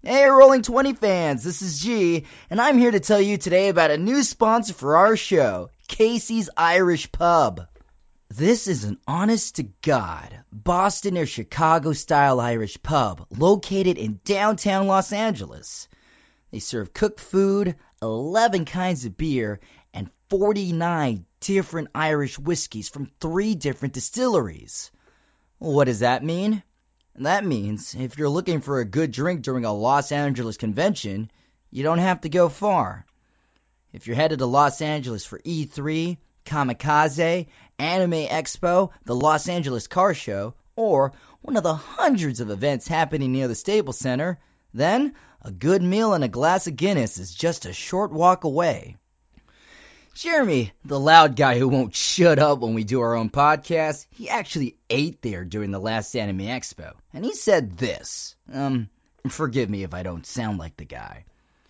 Hey, Rolling 20 fans, this is G, and I'm here to tell you today about a new sponsor for our show, Casey's Irish Pub. This is an honest-to-God, Boston or Chicago-style Irish pub located in downtown Los Angeles. They serve cooked food, 11 kinds of beer, and 49 different Irish whiskeys from 3 different distilleries. What does that mean? That means if you're looking for a good drink during a Los Angeles convention, you don't have to go far. If you're headed to Los Angeles for E3, Kamikaze, Anime Expo, the Los Angeles Car Show, or one of the hundreds of events happening near the Staples Center, then a good meal and a glass of Guinness is just a short walk away. Jeremy, the loud guy who won't shut up when we do our own podcast, he actually ate there during the last Anime Expo. And he said this. Forgive me if I don't sound like the guy.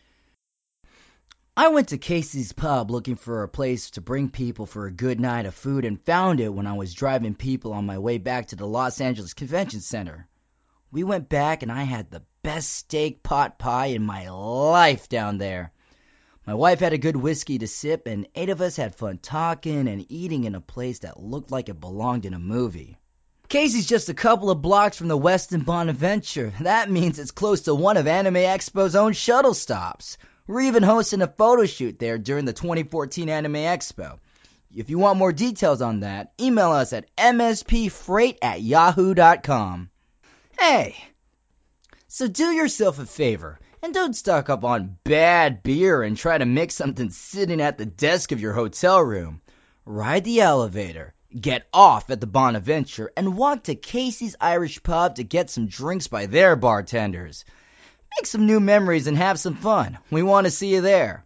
I went to Casey's Pub looking for a place to bring people for a good night of food and found it when I was driving people on my way back to the Los Angeles Convention Center. We went back and I had the best steak pot pie in my life down there. My wife had a good whiskey to sip, and 8 of us had fun talking and eating in a place that looked like it belonged in a movie. Casey's just a couple of blocks from the Westin Bonaventure. That means it's close to one of Anime Expo's own shuttle stops. We're even hosting a photo shoot there during the 2014 Anime Expo. If you want more details on that, email us at mspfreight@yahoo.com. Hey, so do yourself a favor and don't stock up on bad beer and try to mix something sitting at the desk of your hotel room. Ride the elevator, get off at the Bonaventure, and walk to Casey's Irish Pub to get some drinks by their bartenders. Make some new memories and have some fun. We want to see you there.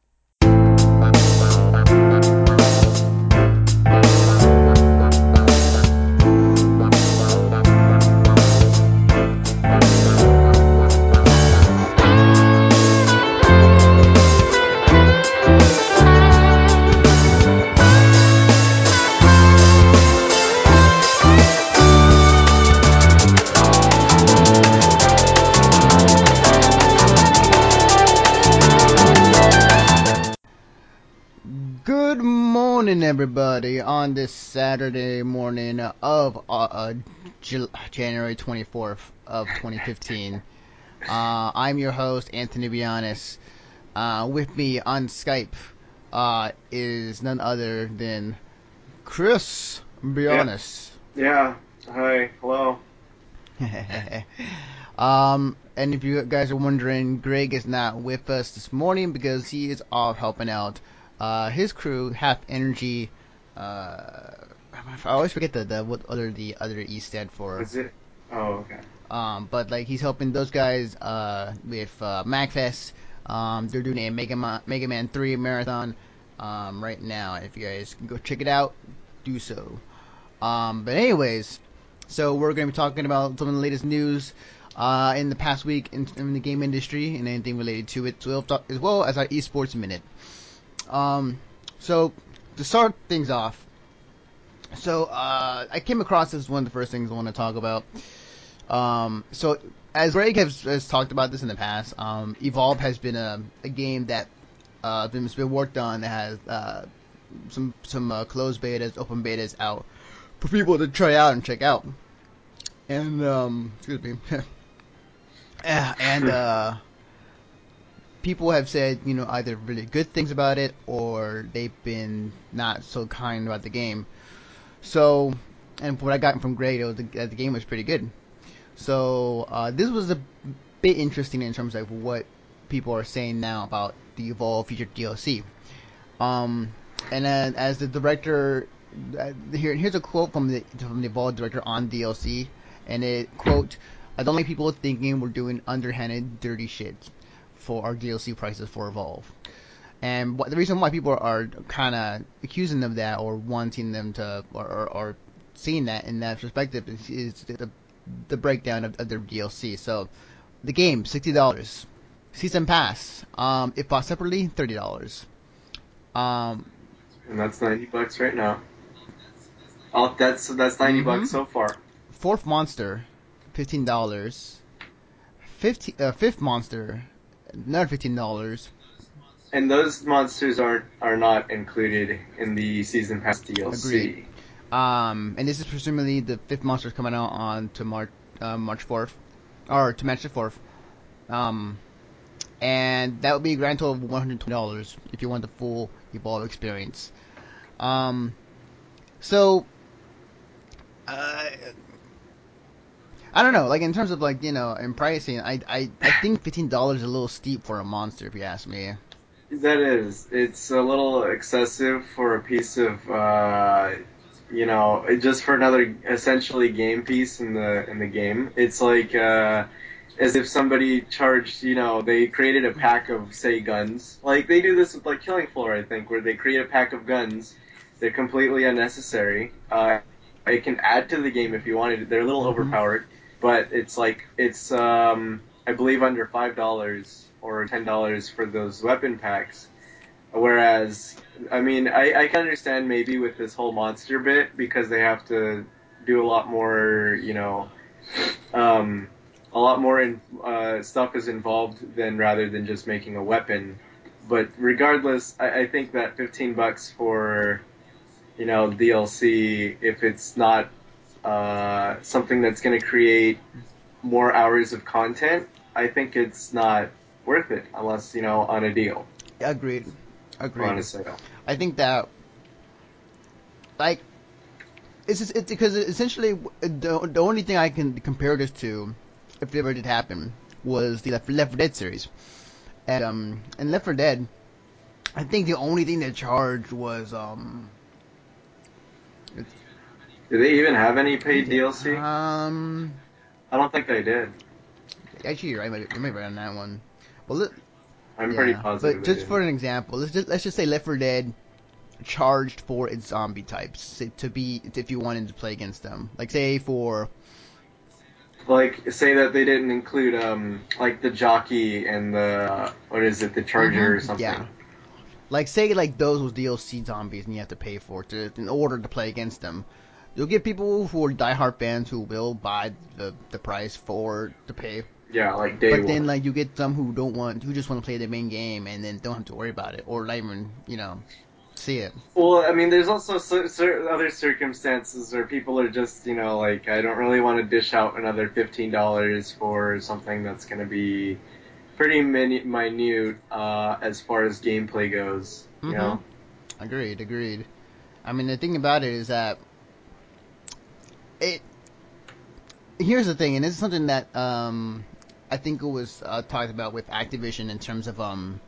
Good morning, everybody, on this Saturday morning of January 24th of 2015. I'm your host, Anthony Bionis. With me on Skype is none other than Chris Bionis. Yeah. Hi. Hello. And if you guys are wondering, Greg is not with us this morning because he is off helping out his crew, Half Energy. I always forget what the other E stand for. Is it? Oh, okay. But like he's helping those guys with MagFest. They're doing a Mega Man 3 marathon right now. If you guys can go check it out, do so. But anyways, so we're going to be talking about some of the latest news in the past week in the game industry and anything related to it, as well as our esports minute. So to start things off, I came across this, one of the first things I want to talk about. So as Greg has talked about this in the past, Evolve has been a game that has been worked on, that has some closed betas, open betas out for people to try out and check out. And excuse me. And people have said, either really good things about it or they've been not so kind about the game. So, and what I got from Greg, the game was pretty good. So, this was a bit interesting in terms of what people are saying now about the Evolve featured DLC. And then as the director, here's a quote from the Evolve director on DLC, and it, quote, "I don't like people thinking we're doing underhanded, dirty shit for our DLC prices for Evolve." And the reason why people are kind of accusing them of that, or wanting them to, or seeing that in that perspective, is the breakdown of their DLC. So, the game, $60. Season Pass, if bought separately, $30. And that's $90 right now. Oh, that's $90 so far. Fourth Monster, $15. fifth monster, another $15. And those monsters are not included in the season pass Agreed. DLC. And this is presumably the fifth monster coming out on to March 4th, or to March the 4th. And that would be a grand total of $120 if you want the full Evolve experience. So, I don't know. Like in terms of like in pricing, I think $15 is a little steep for a monster, if you ask me. That is, it's a little excessive for a piece of, just for another essentially game piece in the game. It's like as if somebody charged, they created a pack of say guns. Like they do this with like Killing Floor, I think, where they create a pack of guns. They're completely unnecessary. It can add to the game if you wanted. They're a little Mm-hmm. overpowered, but it's I believe under $5 or $10 for those weapon packs. Whereas, I mean, I can understand maybe with this whole monster bit because they have to do a lot more, a lot more stuff is involved than rather than just making a weapon. But regardless, I think that $15 for DLC, if it's not something that's going to create more hours of content, I think it's not worth it unless on a deal Agreed. or on Agreed. a sale. I think that like it's because essentially the only thing I can compare this to, if it ever did happen, was the Left 4 Dead series. And in Left 4 Dead, I think the only thing they charged was Do they even have any paid DLC? um I don't think they did. actually you're right, you might be right on that one. Well, I'm pretty yeah, positive but they just for didn't. an example, let's just say Left 4 Dead charged for its zombie types to be if you wanted to play against them. Like say for Like, say that they didn't include like the jockey and the what is it, the charger or yeah, something. like say like those was DLC zombies and you have to pay for it in order to play against them. You'll get people who are diehard fans who will buy the price for to pay. Yeah, like day But then one. like you get some who just want to play the main game and then don't have to worry about it or not even see it. Well, I mean, there's also other circumstances where people are just, like, I don't really want to dish out another $15 for something that's going to be pretty minute as far as gameplay goes. Mm-hmm. Agreed. I mean the thing about it is that it here's the thing, and this is something that I think it was talked about with Activision in terms of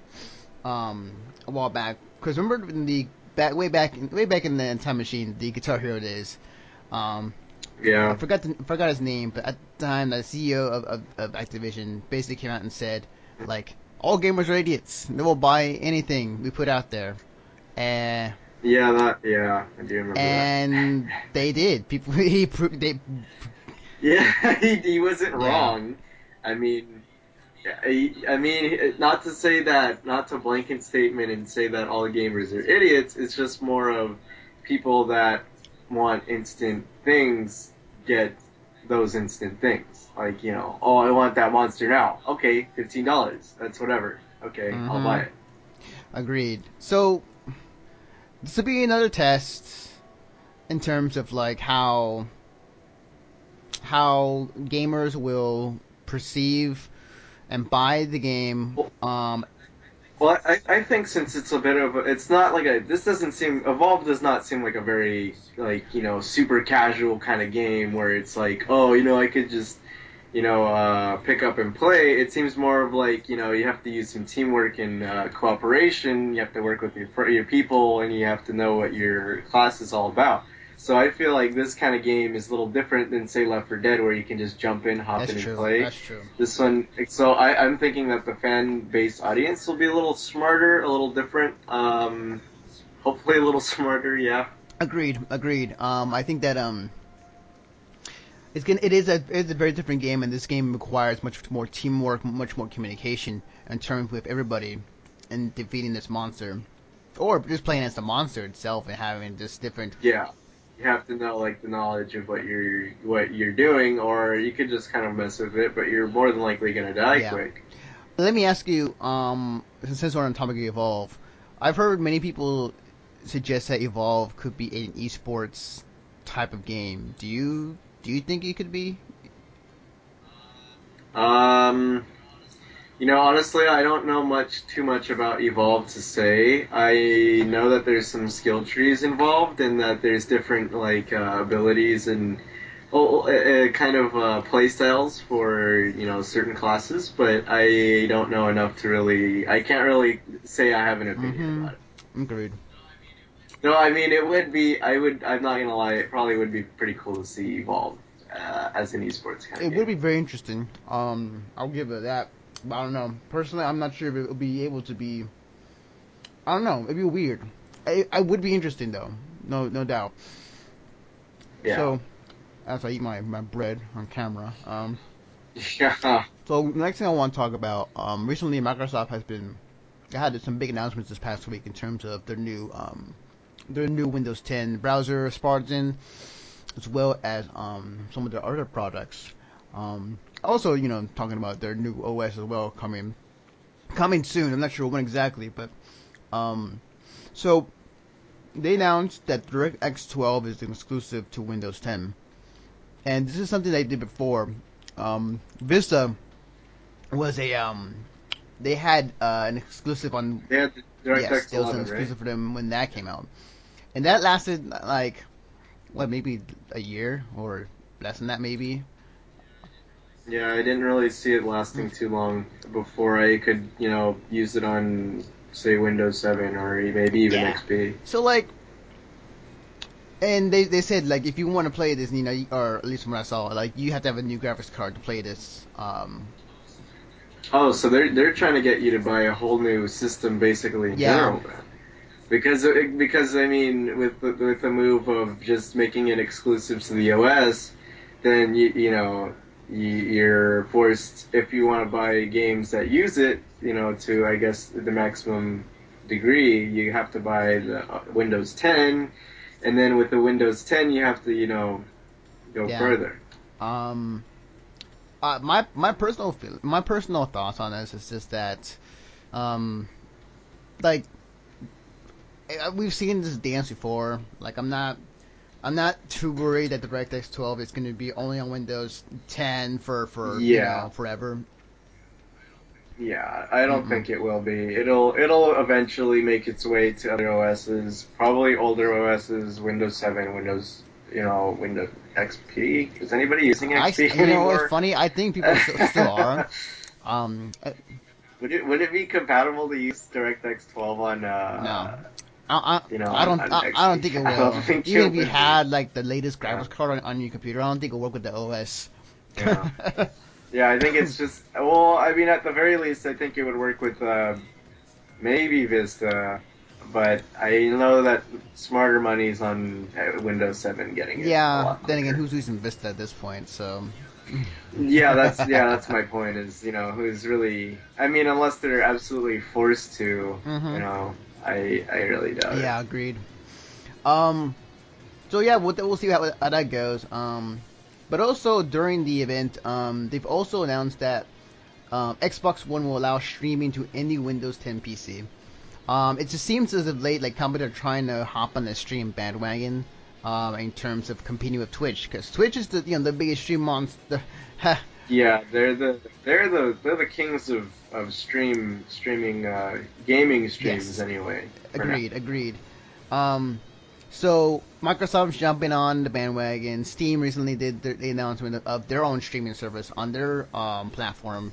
a while back. Because remember in the way back in the Time Machine, the Guitar Hero days. Um, I Yeah. forgot his name, but at the time, the CEO of Activision basically came out and said, like, all gamers are idiots. They will buy anything we put out there. And Yeah, I do remember that. and they did. People they Yeah, he wasn't yeah. wrong. I mean, I mean, not to say that, not to blanket statement and say that all gamers are idiots. It's just more of people that want instant things get those instant things. Like, oh, I want that monster now. Okay, $15. That's whatever. Okay, I'll Mm-hmm. buy it. Agreed. So this will be another test in terms of like how gamers will perceive and buy the game. Well, Well, I think since it's a bit of it's not like this doesn't seem, Evolve does not seem like a very, like, super casual kind of game where it's like, oh, I could just, pick up and play. It seems more of like, you have to use some teamwork and cooperation. You have to work with your people and you have to know what your class is all about. So I feel like this kind of game is a little different than, say, Left 4 Dead, where you can just jump in, hop That's in, and true. play. That's true. This one, so I'm thinking that the fan base audience will be a little smarter, a little different. Hopefully a little smarter. Yeah. Agreed. I think that it is a very different game, and this game requires much more teamwork, much more communication in terms with everybody in defeating this monster, or just playing as the monster itself and having just different Yeah. you have to know like the knowledge of what you're doing, or you could just kind of mess with it, but you're more than likely gonna die Yeah. quick. Let me ask you, since we're on the topic of Evolve, I've heard many people suggest that Evolve could be an esports type of game. Do you think it could be? Um, honestly, I don't know too much about Evolve to say. I know that there's some skill trees involved, and that there's different like abilities and kind of play styles for certain classes. But I don't know enough to really. I can't really say I have an opinion Mm-hmm. about it. Agreed. No, I mean it would be. I would. I'm not gonna lie. It probably would be pretty cool to see Evolve as an esports kind of It would game. be very interesting. I'll give it that. But I don't know. Personally, I'm not sure if it will be able to be. I don't know. It'd be weird. I would be interesting though. No doubt. Yeah. So as I eat my bread on camera. Yeah. So the next thing I want to talk about. Recently Microsoft has been. They had some big announcements this past week in terms of their new Windows 10 browser, Spartan, as well as some of their other products. Also, talking about their new OS as well coming soon. I'm not sure when exactly, but um, so they announced that DirectX 12 is exclusive to Windows 10, and this is something they did before. Vista was a they had an exclusive on. They had the Yes, DirectX there was an 11, right? exclusive for them when that came out, and that lasted like what, maybe a year or less than that, maybe. Yeah, I didn't really see it lasting too long before I could, use it on, say, Windows 7 or maybe even Yeah. XP. So like, and they said like if you want to play this, or at least from what I saw, like you have to have a new graphics card to play this. Oh, so they're trying to get you to buy a whole new system basically in Yeah, general then. Because I mean, with the move of just making it exclusive to the OS, then you're forced, if you want to buy games that use it, to I guess the maximum degree, you have to buy the Windows 10, and then with the Windows 10, you have to go yeah. further. Um, my personal thoughts on this is just that, um, like we've seen this dance before. Like I'm not too worried that the DirectX 12 is going to be only on Windows 10 for Yeah, forever. yeah, I don't Mm-mm. think it will be. It'll eventually make its way to other OSs, probably older OSs, Windows 7, Windows XP. Is anybody using XP It's anymore? funny. I think people still are. Um, uh, Would it be compatible to use DirectX 12 on no, I, on I don't XP? think it I don't will. think Even it if you would be. had like the latest Yeah, graphics card on your computer, I don't think it'll work with the OS. yeah, yeah. I think it's just, well, I mean, at the very least, I think it would work with maybe Vista, but I know that smarter money's on Windows 7 getting it a Yeah. lot Then again, quicker. who's using Vista at this point? So. Yeah, that's my point. Is who's really? I mean, unless they're absolutely forced to, Hmm. I really doubt it. Yeah, agreed. Um. So yeah, we'll see how that goes. But also during the event, they've also announced that Xbox One will allow streaming to any Windows 10 PC. It just seems as of late like companies are trying to hop on the stream bandwagon, in terms of competing with Twitch, because Twitch is the biggest stream monster. Yeah, they're the kings of streaming gaming streams Yes, anyway for now. agreed. Um, so Microsoft's jumping on the bandwagon. Steam recently did the announcement of their own streaming service on their platform.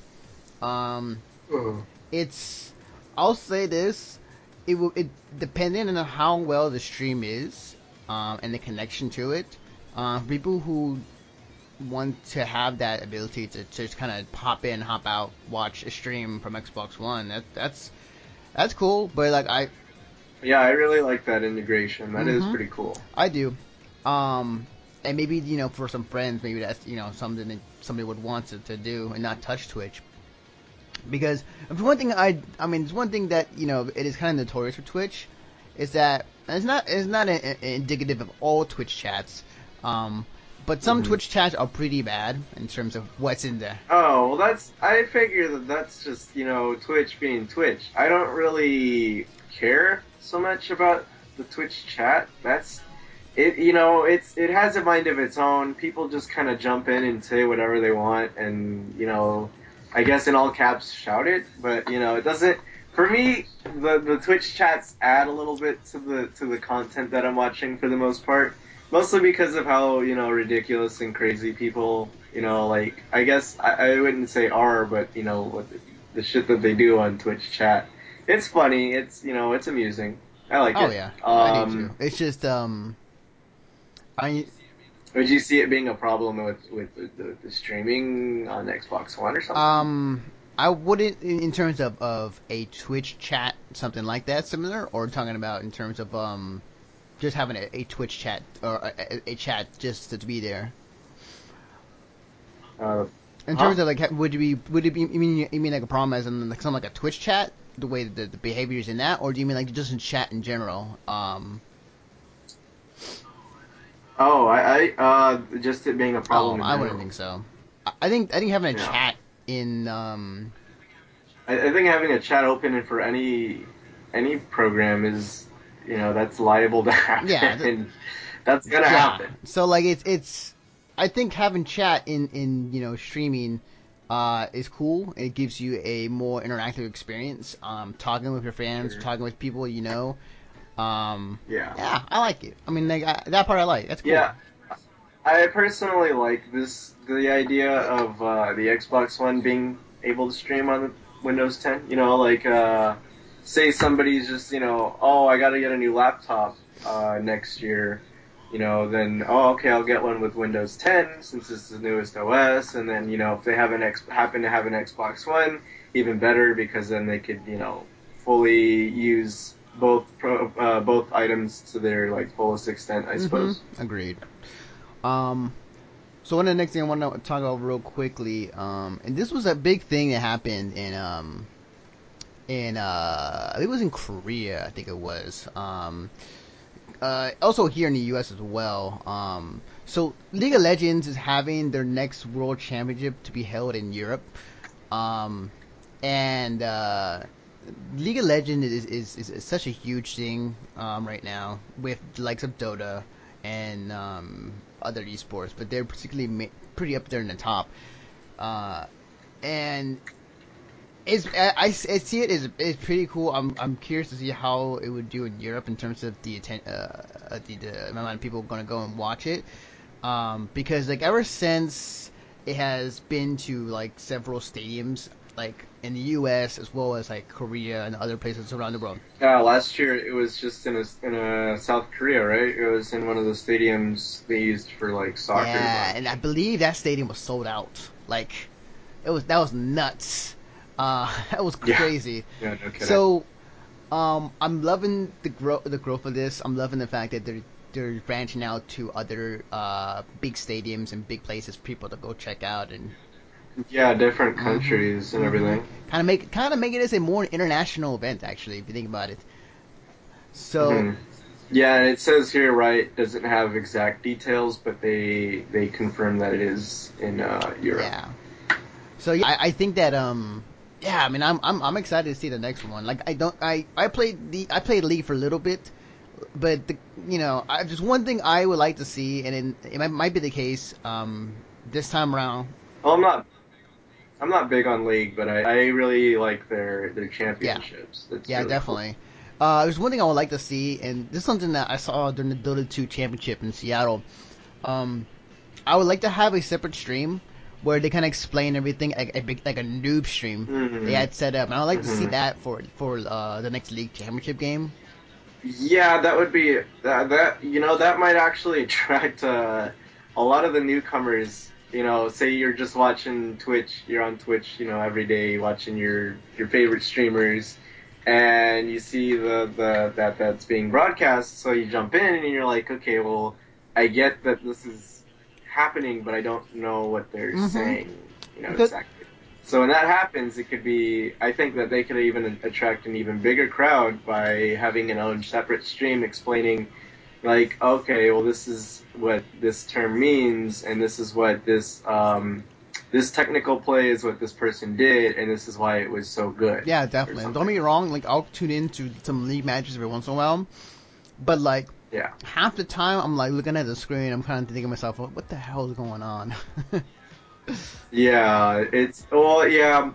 Um, Mhm. it's I'll say this, it depending on how well the stream is, and the connection to it. People who want to have that ability to just kind of hop in, hop out, watch a stream from Xbox One. That's cool. But like Yeah, I really like that integration. That is mm-hmm, pretty cool. I do. Um, and maybe for some friends, maybe that's something that somebody would want to do and not touch Twitch. Because for one thing, I mean, it's one thing that it is kind of notorious for Twitch is that it's not indicative of all Twitch chats, but some Hmm. Twitch chats are pretty bad in terms of what's in there. Oh, well, I figure that that's just, Twitch being Twitch. I don't really care so much about the Twitch chat. That's it, it has a mind of its own. People just kind of jump in and say whatever they want and, I guess in all caps shout it, but, it doesn't for me, the Twitch chats add a little bit to the content that I'm watching for the most part. Mostly because of how, ridiculous and crazy people, like, I guess I wouldn't say are, but, what the shit that they do on Twitch chat. It's funny. It's amusing. I like Oh it. yeah, I do too. It's just I Would you see it being a problem with the streaming on Xbox One or something? I wouldn't in terms of a Twitch chat something like that similar, or talking about in terms of just having a Twitch chat or a chat just to be there. Uh, In huh? terms of like, would it be you mean like a problem as in like something like a Twitch chat, the way the behaviors in that, or do you mean like just in chat in general? Oh, just it being a Oh, problem in I wouldn't general. think so. I think having a Yeah. chat in I think having a chat open and for any program is, that's liable to yeah, happen. That's gonna yeah. happen. So like it's I think having chat in streaming is cool. It gives you a more interactive experience. Talking with your fans, Sure. talking with people you know. Um, Yeah. yeah, I like it. I mean, like that part I like. That's cool. Yeah. I personally like the idea of the Xbox One being able to stream on the Windows 10. Like say somebody's just, oh, I got to get a new laptop next year. Then okay, I'll get one with Windows 10 since it's the newest OS. And then if they happen to have an Xbox One, even better because then they could fully use both items to their like fullest extent, I Mm-hmm. suppose. Agreed. Um, so one of the next thing I want to talk about real quickly, and this was a big thing that happened I think it was in Korea, I think it was. Also here in the U.S. as well. So League of Legends is having their next World Championship to be held in Europe. Um, and League of Legends is such a huge thing right now with the likes of Dota and other esports, but they're particularly pretty up there in the top. Uh, and I see it as it's pretty cool. I'm curious to see how it would do in Europe in terms of the amount of people going to go and watch it. Because like ever since it has been to like several stadiums like in the U.S. as well as like Korea and other places around the world. Yeah, last year it was just in a South Korea, right? It was in one of the stadiums they used for like soccer, Yeah, but and I believe that stadium was sold out. Like that was nuts. That was yeah, crazy. yeah, no kidding. So I'm loving the growth of this. I'm loving the fact that they're branching out to other big stadiums and big places for people to go check out and Yeah, different mm-hmm, countries and mm-hmm. everything. Kind of make it as a more international event actually if you think about it. So Hmm. Yeah, and it says here, right, doesn't have exact details, but they confirm that it is in Europe. yeah, so yeah, I think that yeah, I mean I'm excited to see the next one. Like I played League for a little bit, but just one thing I would like to see, and it might be the case this time around. Well, I'm not big on League, but I really like their Yeah, championships. That's yeah, really cool. definitely. There's one thing I would like to see, and this is something that I saw during the Dota 2 Championship in Seattle. Um, I would like to have a separate stream where they kind of explain everything, like a noob stream they Hmm. had set up, and I would like to see Hmm. that for the next League Championship game. Yeah, that would be that might actually attract a lot of the newcomers. Say you're just watching Twitch, you're on Twitch, every day watching your favorite streamers, and you see that's being broadcast. So you jump in and you're like, okay, well, I get that this is happening, but I don't know what they're Mm-hmm. saying, Because exactly. So when that happens, it could be. I think that they could even attract an even bigger crowd by having an own separate stream explaining, like, okay, well, this is what this term means, and this is what this technical play is what this person did, and this is why it was so good. Yeah, definitely. Don't get me wrong. Like, I'll tune into some league matches every once in a while, but like Yeah. half the time, I'm like looking at the screen. I'm kind of thinking to myself, what the hell is going on? Yeah, it's well, yeah,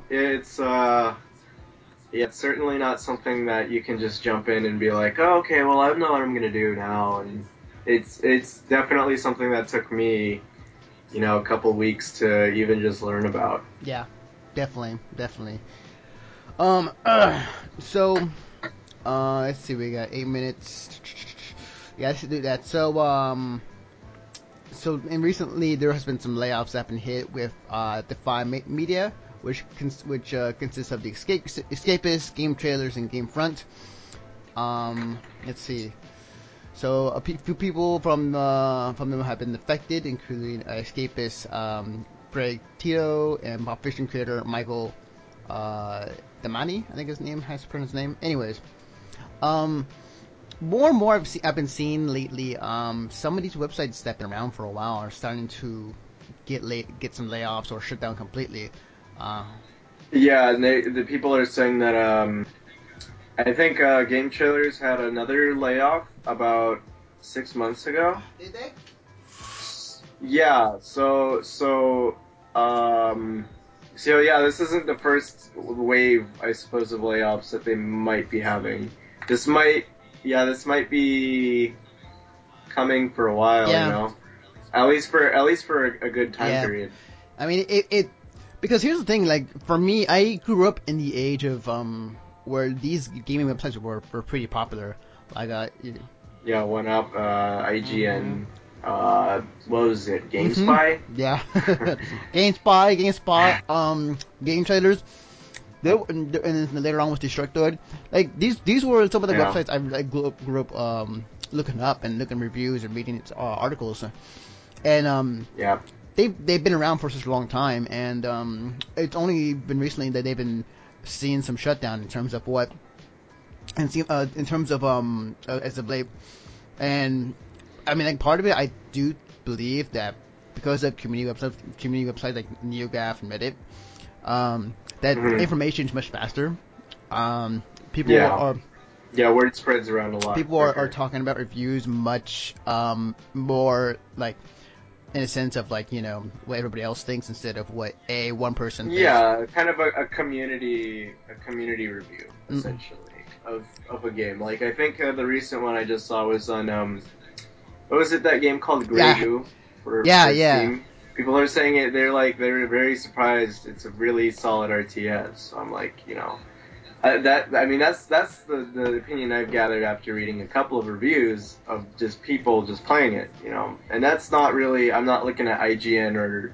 it's certainly not something that you can just jump in and be like, oh, okay, well, I know what I'm gonna do now, and it's definitely something that took me, a couple weeks to even just learn about. Yeah, definitely, definitely. Um, uh, so, let's see, we got 8 minutes. Yeah, let's do that. And recently there has been some layoffs that have been hit with Defy Media, which consists of the Escapist, Game Trailers, and Game Front. Let's see. So a few people from them have been affected, including Escapist Greg Tito and pop fiction creator Michael Damani. I think his name has to pronounce his name. Anyways, more and more I've been seeing lately. Some of these websites that have been around for a while are starting to get some layoffs or shut down completely. Yeah, and the people are saying that I think Game Trailers had another layoff about 6 months ago. Did they? Yeah, so yeah, this isn't the first wave, I suppose, of layoffs that they might be having. This might, this might be coming for a while, Yeah. at least for a good time Yeah. period. I mean, it because here's the thing. Like for me, I grew up in the age of where these gaming websites were pretty popular. Like Yeah, One Up, mm-hmm. IGN, what was it, Mm-hmm. GameSpy? Yeah. GameSpot, Game Trailers. And then later on was Destructoid. Like these were some of the Yeah, websites I grew up looking up and looking reviews and reading articles. And yeah. they've been around for such a long time, and it's only been recently that they've been seeing some shutdown in terms of what, and in terms of as of late. And I mean, like part of it, I do believe that because of community websites like NeoGAF and Reddit, that Hmm. information is much faster. Um, people Yeah, are yeah. Word spreads around a lot are quicker. talking about reviews much more like in a sense of like what everybody else thinks instead of what one person thinks. Yeah, kind of a community review Mm-mm. essentially of a game. Like I think the recent one I just saw was on what was it, that game called Grey Yeah, Goo yeah, for yeah, Steam. People are saying it. They're very surprised. It's a really solid RTS. So I'm like, that's the opinion I've gathered after reading a couple of reviews of just people just playing it. And that's not really. I'm not looking at IGN or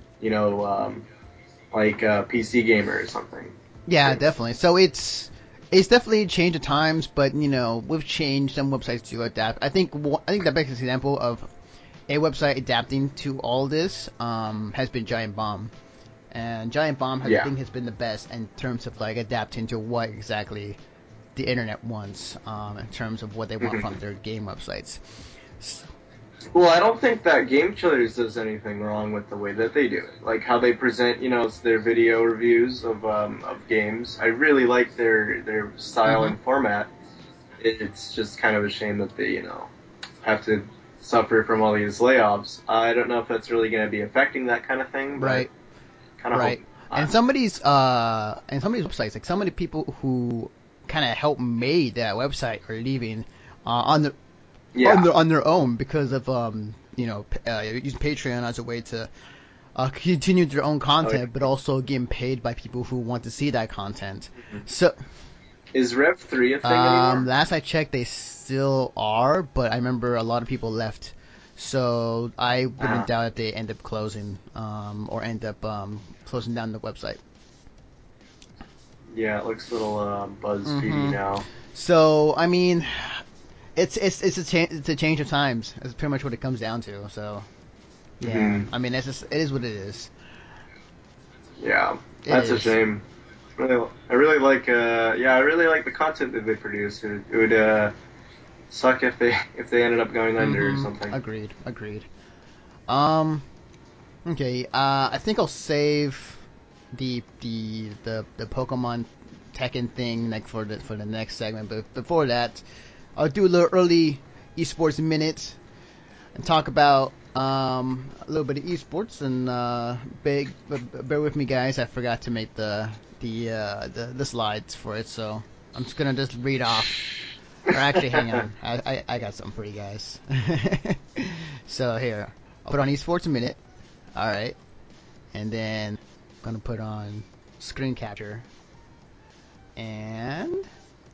like PC Gamer or something. yeah, definitely. So it's definitely a change of times, but we've changed some websites to adapt. I think the best example of a website adapting to all this has been Giant Bomb. And Giant Bomb I Yeah. think has been the best in terms of like adapting to what exactly the internet wants in terms of what they want from their game websites. Well, I don't think that Game Chillers does anything wrong with the way that they do it. Like how they present, their video reviews of games. I really like their style Mm-hmm. and format. It's just kind of a shame that they, have to suffer from all these layoffs. I don't know if that's really going to be affecting that kind of thing, but Right. kind of hope Right. not. And some of these websites, like some of the people who kind of helped made that website are leaving on their Yeah. on their own because of using Patreon as a way to continue their own Oh, content, but also getting paid by people who want to see that content. yeah. So Is Rev 3 a thing anymore? last I checked, they still are, but I remember a lot of people left. So I wouldn't Uh, doubt if they end up closing or end up closing down the website. yeah, it looks a little BuzzFeedy Mm-hmm. now. So I mean, it's a change of times. That's pretty much what it comes down to. So yeah, Hmm. I mean, it is what it is. Yeah. It That's a is. shame. I really like I really like the content that they produce. It would suck if they ended up going under or Mm-hmm. something. Agreed. Agreed. Okay. I think I'll save the Pokemon Tekken thing like for the next segment. But before that, I'll do a little early esports minute and talk about a little bit of esports and bear with me, guys. I forgot to make the slides for it, so I'm just gonna just read off. Or actually, hang on, I got something for you guys. So here, I'll put on esports minute. All right, and then I'm gonna put on screen capture and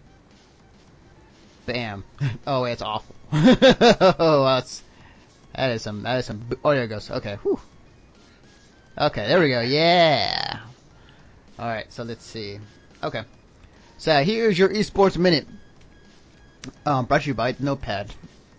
bam. Oh, it's awful. Oh, that is some. Oh, there it goes. Okay. Whew. Okay, there we go. Yeah. All right. So let's see. Okay. So here's your esports minute. Brought to you by Notepad.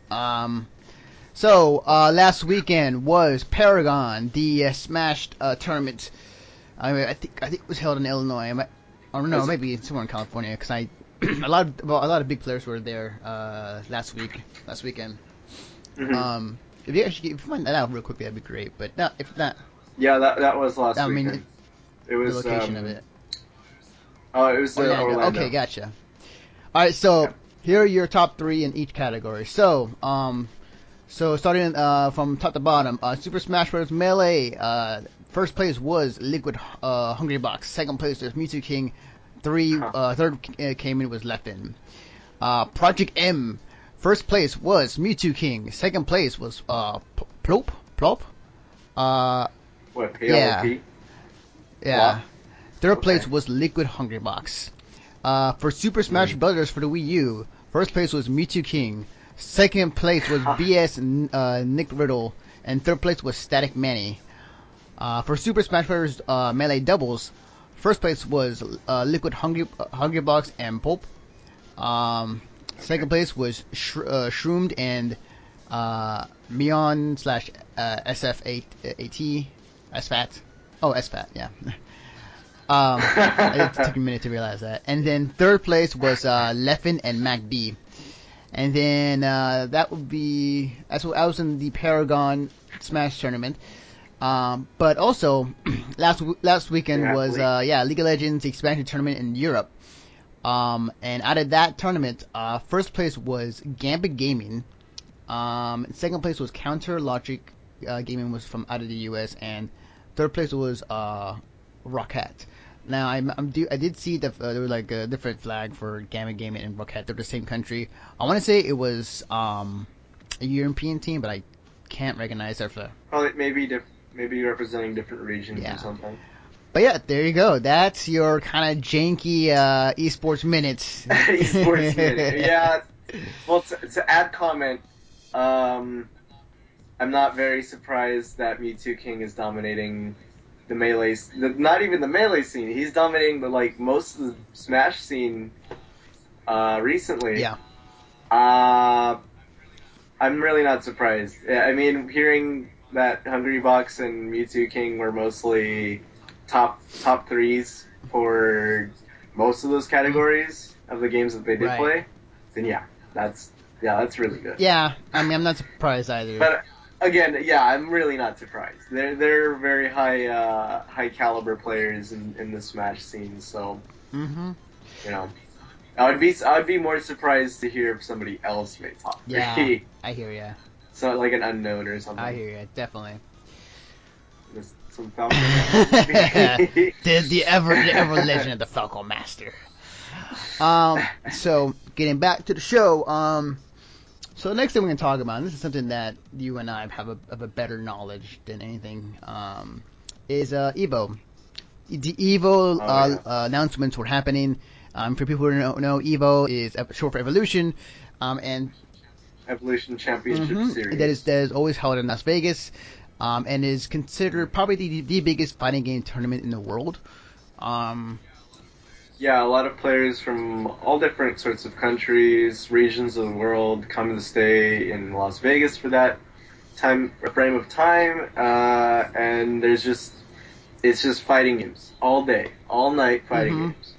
Last weekend was Paragon, the Smash tournament. I think it was held in Illinois. I don't know, maybe somewhere in California because a lot of big players were there last weekend. Mm-hmm. If you find that out real quickly, that'd be great. But no, if not, Yeah, that was last I mean weekend. It the was location of it. oh, it was Orlando. Orlando. Okay, gotcha. All right, so Yeah. here are your top three in each category. So starting from top to bottom, Super Smash Bros. Melee. First place was Liquid Hungrybox. Second place was Mewtwo King. Third came in was Leffen. Project M. First place was Mewtwo King. Second place was Plop. What, Yeah, PLOP? yeah. Plop? Third Okay. place was Liquid Hungrybox. For Super Smash Mm. Bros. For the Wii U, first place was Mewtwo King. Second place was BS Nick Riddle, and third place was Static Manny. For Super Smash Bros. Melee doubles, first place was Liquid Hungrybox and Pulp. Second place was Shroomed and Mion slash SF8AT SFAT. Oh, SFAT, yeah. It took a minute to realize that. And then third place was Leffen and MacD. And then that would be I was in the Paragon Smash tournament. But also last weekend was League of Legends expansion tournament in Europe. And out of that tournament, first place was Gambit Gaming. Second place was Counter Logic Gaming was from out of the US, and third place was Rocket. Now I did see that there was like a different flag for Gambit Gaming and Rocket. They're the same country. I want to say it was a European team, but I can't recognize their flag. Probably maybe representing different regions or Yeah. something. But yeah, there you go. That's your kind of janky esports minutes. Esports minute. Yeah. Well, to add comment, I'm not very surprised that Mewtwo King is dominating the melee. Not even the melee scene. He's dominating the most of the Smash scene recently. Yeah. I'm really not surprised. I mean, hearing that Hungrybox and Mewtwo King were mostly top threes for most of those categories of the games that they did Right. play, then that's really good. Yeah. I mean, I'm not surprised either. But again, yeah, I'm really not surprised. They're very high caliber players in the Smash scene, so Mm-hmm. you know. I would be more surprised to hear if somebody else made top Yeah. three. I hear ya. So like an unknown or I something. hear ya. Definitely. Just some Falcon. the ever legend of the Falcon Master. So getting back to the show, so the next thing we're gonna talk about, and this is something that you and I have a better knowledge than anything, is Evo. The Evo announcements were happening. For people who don't know, Evo is short for Evolution, and Evolution Championship Series. that is always held in Las Vegas, and is considered probably the biggest fighting game tournament in the world. Yeah, a lot of players from all different sorts of countries, regions of the world come to stay in Las Vegas for that frame of time, and there's just it's just fighting games all day, all night fighting Mm-hmm. games.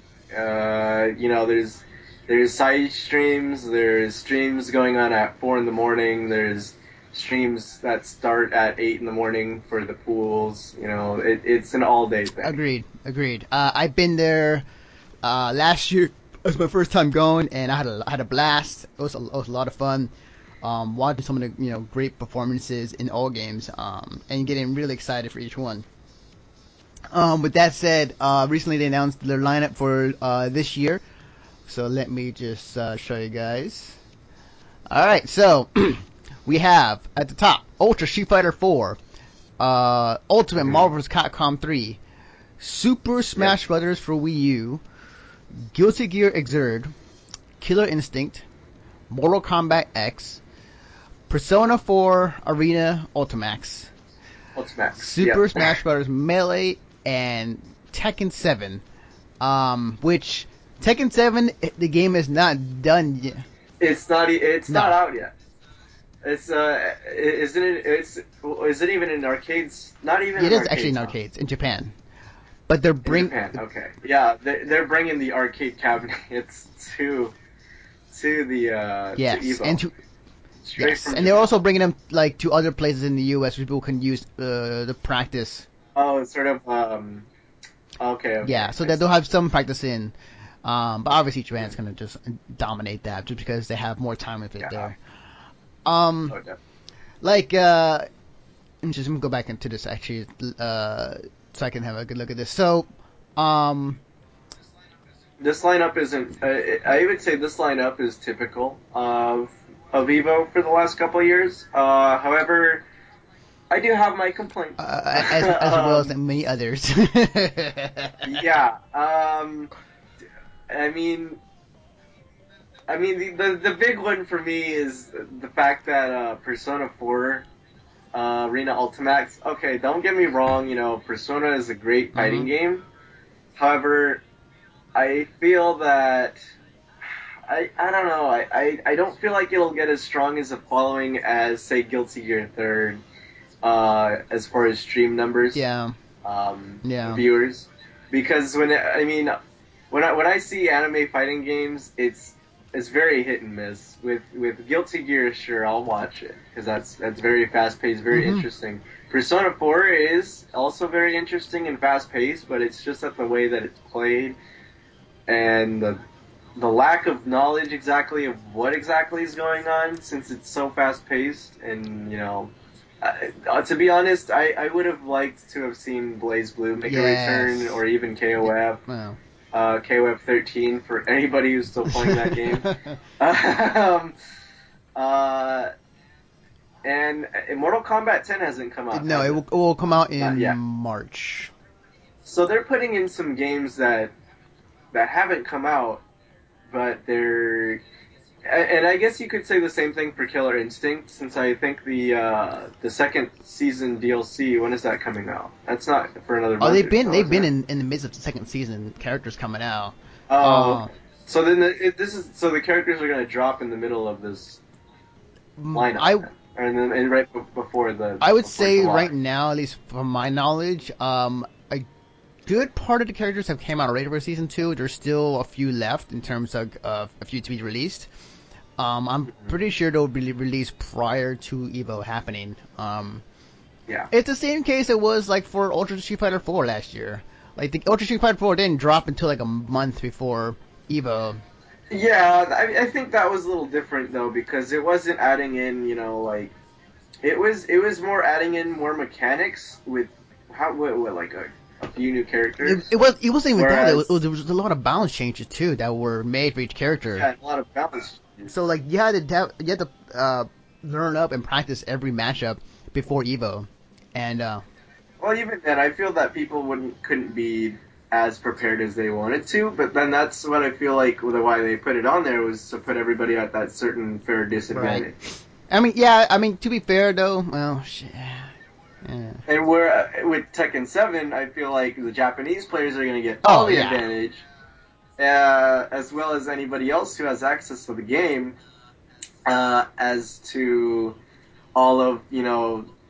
There's side streams, there's streams going on at 4 in the morning, there's streams that start at 8 in the morning for the pools. It's an all day thing. Agreed. I've been there last year. It was my first time going, and I had a blast. It was a lot of fun. Watching some of the great performances in all games, and getting really excited for each one. With that said, recently they announced their lineup for this year. So let me just show you guys. All right, so we have at the top Ultra Street Fighter 4, Ultimate Marvel vs. Capcom 3, Super Smash Brothers for Wii U, Guilty Gear Xrd, Killer Instinct, Mortal Kombat X, Persona 4 Arena Ultimax, Super Smash Brothers Melee, and Tekken 7. Which Tekken 7, the game is not done yet. It's not. It's not out yet. It's isn't it? Is it even in arcades? Not even. It in is arcades, actually in arcades in Japan, but they're in Japan. Okay, yeah, they're bringing the arcade cabinets to the yes, to Evo. and to Straight from and they're also bringing them like to other places in the U.S. where people can use the practice. Oh, it's sort of okay. Yeah, so that they'll have some practice in. But obviously Japan's gonna just dominate that just because they have more time with it there. Like let me go back into this actually, so I can have a good look at this. So, this lineup isn't. I would say this lineup is typical of Evo for the last couple of years. However, I do have my complaints. As well as many others. Yeah. I mean, the big one for me is the fact that Persona 4 Arena Ultimax. Okay, don't get me wrong. Persona is a great fighting game. However, I feel that I don't know. I don't feel like it'll get as strong as a following as say Guilty Gear Third, as far as stream numbers. Yeah. Viewers, because when I see anime fighting games, it's very hit and miss. With Guilty Gear, sure, I'll watch it because that's very fast paced, very interesting. Persona 4 is also very interesting and fast paced, but it's just that the way that it's played and the lack of knowledge exactly of what exactly is going on since it's so fast paced and to be honest, I would have liked to have seen Blaze Blue make a return, or even KOF. Wow. KOF 13 for anybody who's still playing that game. And Mortal Kombat 10 hasn't come out. No, it will come out in March. So they're putting in some games that haven't come out, but they're. And I guess you could say the same thing for Killer Instinct, since I think the second season DLC. When is that coming out? That's not for another month. Oh, they've been in the midst of the second season. Characters coming out. Oh, so then the characters are going to drop in the middle of this lineup, and right before the. I would say July. right now, at least from my knowledge, a good part of the characters have came out already for season 2. There's still a few left in terms of a few to be released. I'm pretty sure they'll be released prior to Evo happening. Yeah. It's the same case it was like for Ultra Street Fighter 4 last year. Like the Ultra Street Fighter 4 didn't drop until like a month before Evo. Yeah, I think that was a little different though because it wasn't adding in, like it was more adding in more mechanics with what like a few new characters. It wasn't even that. There was a lot of balance changes too that were made for each character. Yeah, a lot of balance. So like you had to learn up and practice every matchup before Evo, and well, even then, I feel that people couldn't be as prepared as they wanted to. But then that's what I feel like why they put it on there was to put everybody at that certain fair disadvantage. Right. I mean, to be fair though, well, shit. Yeah. And with Tekken 7, I feel like the Japanese players are going to get all the advantage, as well as anybody else who has access to the game, as to all of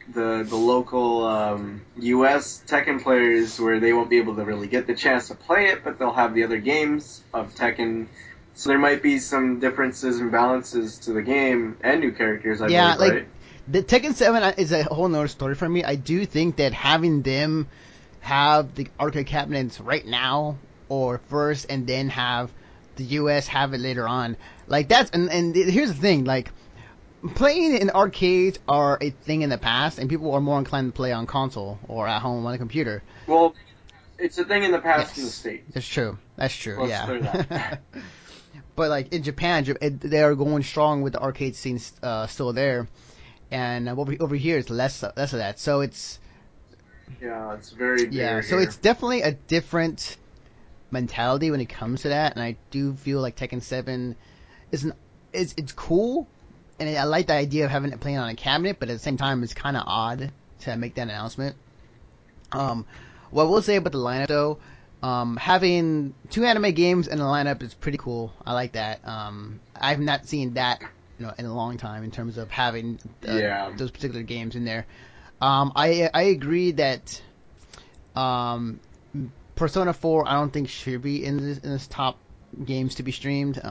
the local U.S. Tekken players where they won't be able to really get the chance to play it, but they'll have the other games of Tekken. So there might be some differences and balances to the game and new characters, I Yeah, believe, like right? the Tekken 7 is a whole nother story for me. I do think that having them have the arcade cabinets right now or first and then have the US have it later on. Like that's and here's the thing, like playing in arcades are a thing in the past and people are more inclined to play on console or at home on a computer. Well, it's a thing in the past in the Yes. States. That's true. That's true. Let's Yeah. clear that. But like in Japan, they are going strong with the arcade scene still there, and over here it's less of that. So it's Yeah, it's very yeah, bare so it's here. definitely a different mentality when it comes to that, and I do feel like Tekken 7 is it's cool, and I like the idea of having it playing on a cabinet, but at the same time, it's kind of odd to make that announcement. Um, what I will say about the lineup though, having two anime games in the lineup is pretty cool. I like that. I've not seen that in a long time in terms of having Yeah. those particular games in there. I agree that um, Persona 4 I don't think should be in this top games to be streamed.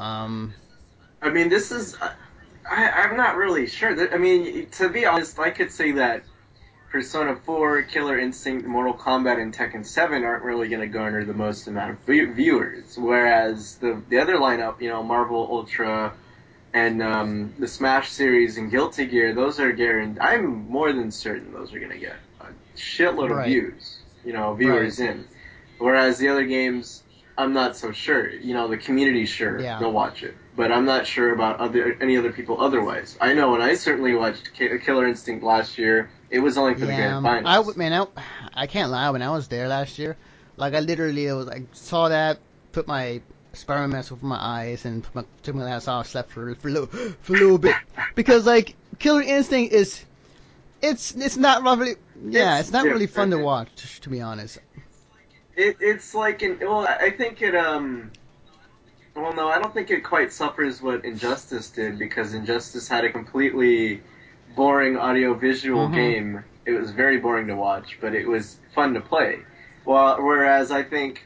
I mean, this is. I'm not really sure. I mean, to be honest, I could say that Persona 4, Killer Instinct, Mortal Kombat, and Tekken 7 aren't really going to garner the most amount of viewers. Whereas the other lineup, Marvel Ultra and the Smash series and Guilty Gear, those are guaranteed. I'm more than certain those are going to get a shitload of Right, views, right, viewers in. Whereas the other games, I'm not so sure. The community, sure, yeah. they'll watch it. But I'm not sure about any other people otherwise. I know when I certainly watched Killer Instinct last year, it was only for the grand Yeah, finals. I can't lie. When I was there last year, like I literally I saw that, put my Spider-Man mask over my eyes, and took my last off, slept for a little bit, because like Killer Instinct is it's not really It's it's not really fun different. to watch, to be honest. It's like well, I think it well, no, I don't think it quite suffers what Injustice did because Injustice had a completely boring audio-visual Hmm. game. It was very boring to watch, but it was fun to play. Well, whereas I think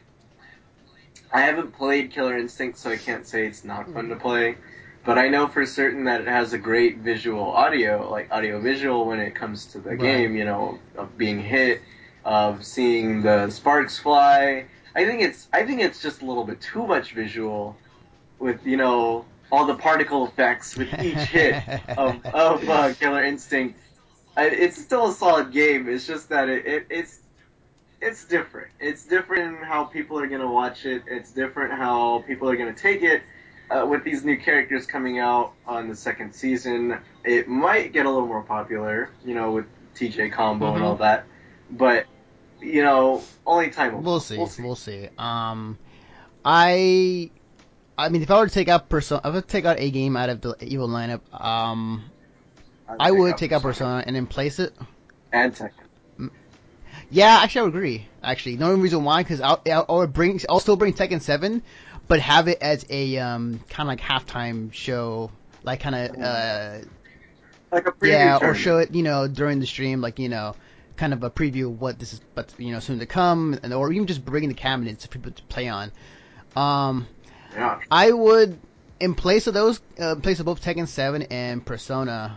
I haven't played Killer Instinct, so I can't say it's not fun to play. But I know for certain that it has a great visual audio, like audio-visual, when it comes to the Right. game. Of being hit, of seeing the sparks fly. I think it's just a little bit too much visual with all the particle effects with each hit of Killer Instinct. It's still a solid game. It's just that it's different. It's different in how people are gonna watch it. It's different how people are gonna take it. With these new characters coming out on the second season, it might get a little more popular. With TJ Combo and Hmm. all that, but only time will We'll tell. We'll see. see. We'll see. I I mean, if I were to take out Persona, if I were to take out a game out of the evil lineup, I would I take would out take out Persona Persona and then place it. and Tekken. Yeah, actually, I would agree. Actually, the only reason why, because I'll still bring Tekken 7, but have it as a kind of like halftime show, like kind of Like a preview yeah, or show tournament. it during the stream, like kind of a preview of what this is, but soon to come, and or even just bringing the cabinets for people to play on. Um, Yeah. I would, in place of both Tekken 7 and Persona,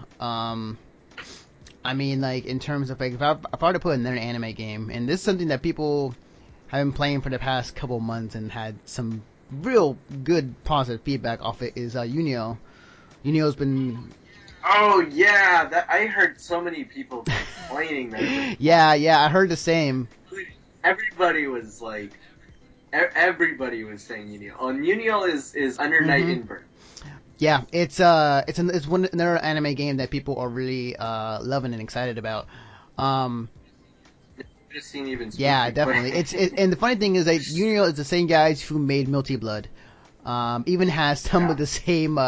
I mean, like, in terms of, like, if I were to put another anime game, and this is something that people have been playing for the past couple months and had some real good positive feedback off it, is Unio. Unio's been, Oh yeah, that I heard so many people complaining that it was yeah, I heard the same. everybody was like everybody was saying Unio. Oh, Unio is Under Night Hmm. Invert. Yeah, it's one another anime game that people are really loving and excited about. Um, Just seen even Yeah, Spooky definitely. play. And the funny thing is that Unio is the same guys who made Multi Blood. Even has some of Yeah. the same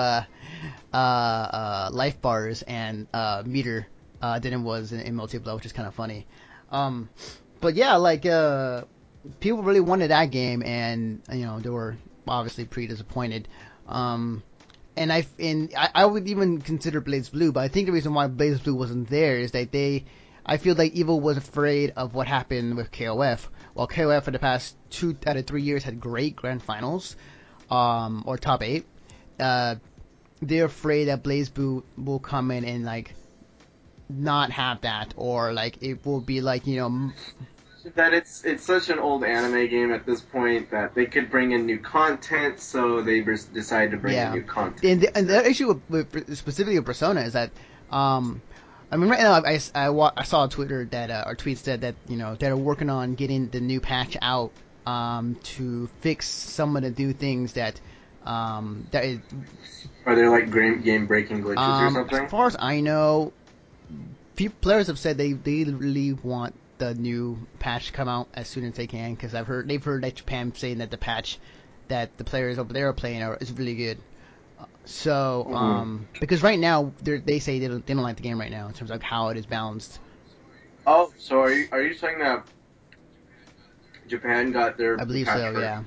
life bars and meter than it was in Multi Blood, which is kind of funny. Um, but yeah, like people really wanted that game, and they were obviously pretty disappointed. Um, and I would even consider Blaze Blue, but I think the reason why Blaze Blue wasn't there is that they I feel like Evo was afraid of what happened with KOF. While KOF for the past 2 out of 3 years had great grand finals, or top 8, uh, they're afraid that BlazBlue will come in and like not have that, or like it will be like, That it's such an old anime game at this point that they could bring in new content, so they decide to bring in yeah. new content. And the issue with specifically with Persona is that, I mean, right now I saw on Twitter that or tweet said that they're working on getting the new patch out to fix some of the new things that that is. Are there like game breaking glitches or something? As far as I know, few players have said they really want the new patch to come out as soon as they can, because they've heard that Japan saying that the patch that the players over there are playing is really good. So, because right now they say they don't like the game right now in terms of how it is balanced. Oh, so are you saying that Japan got their I believe patch so, first? yeah.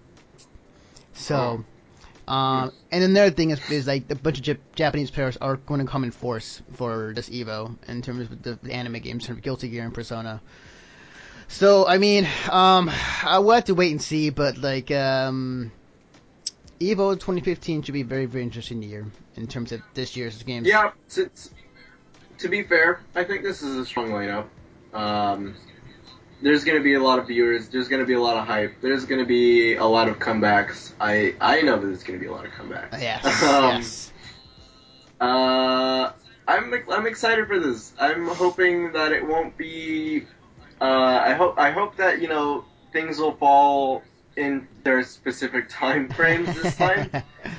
So, and another thing is like a bunch of Japanese players are going to come in force for this Evo in terms of the anime games, in terms of Guilty Gear and Persona. So, I mean, I will have to wait and see, but like, Evo 2015 should be a very, very interesting year in terms of this year's games. Yeah, to be fair, I think this is a strong lineup. There's going to be a lot of viewers. There's going to be a lot of hype. There's going to be a lot of comebacks. I know that there's going to be a lot of comebacks. Yes, yes. I'm excited for this. I'm hoping that it won't be. I hope that things will fall in their specific time frames this time.